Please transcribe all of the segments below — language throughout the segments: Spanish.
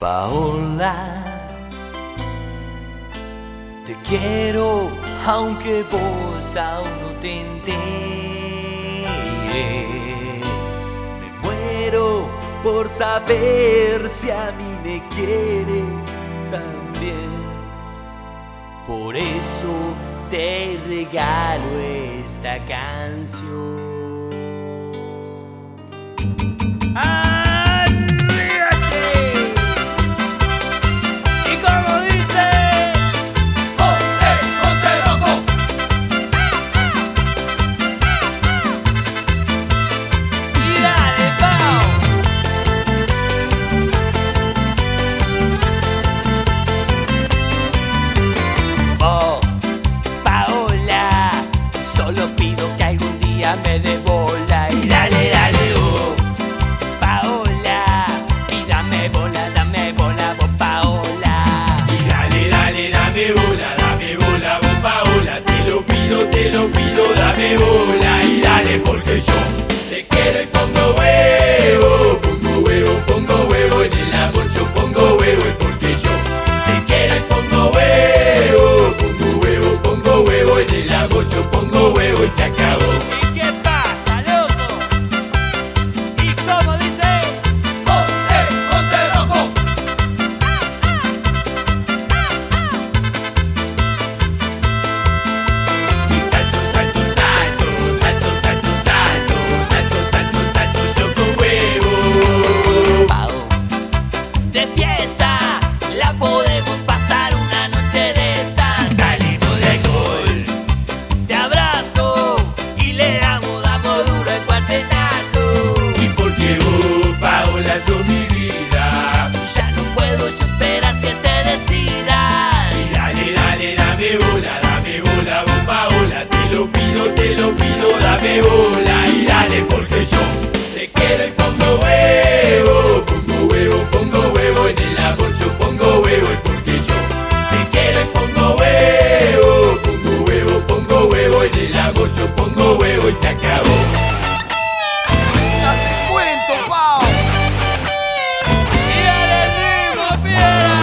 Paola, te quiero aunque vos aún no te enteres. Me muero por saber si a mí me quieres también. Por eso te regalo esta canción. Solo pido que algún día me dé bola y dale, dale, oh, Paola, y dame bola, vos, Paola. Y dale, dale, dame bola, vos, Paola. Te lo pido, dame bola y dale, porque yo te quiero y pongo huevo, pongo huevo en el amor, yo pongo huevo y porque yo te quiero y pongo huevo en el amor, yo pongo huevo y se acabó. ¿Y qué pasa, loco? ¿Y cómo dice? ¡Oh, ponte rojo! Y salto, yo con huevo. Pao, de fiesta, la podemos pasar una noche de estas. Salimos de alcohol. Te abrazo y le damos duro el cuartetazo. Y porque vos, Paola, sos mi vida. Ya no puedo yo esperar que te decidas. Y dale, dale, dame bola, vos, Paola. Te lo pido, dame bola y dale, porque yo te quiero y pongo huevo, pongo huevo en el amor, yo pongo huevo y porque yo te quiero y pongo huevo en el amor, yo pongo huevo y se acabó. ¡Date cuento, Pao! ¡Y dale ritmo, fiera!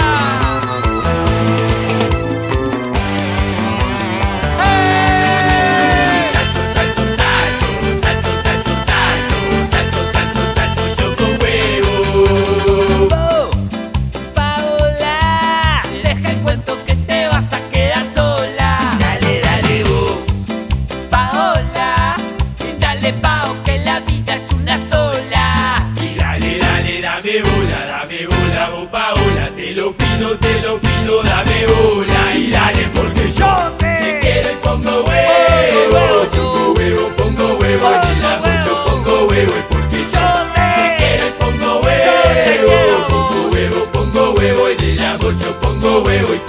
Salto, yo con huevo. Oh, Paola, deja el cuento que te vas a quedar sola. Dale, dale, vos. Paola, dale, Pao, que la vida es una sola. Y dale, dale, dame bola, vos, Paola. Te lo pido, dame bola y dale, porque yo te quiero y pongo huevo, pongo huevo en el amor, yo pongo huevo y porque yo te quiero y pongo huevo en el amor, yo pongo huevo y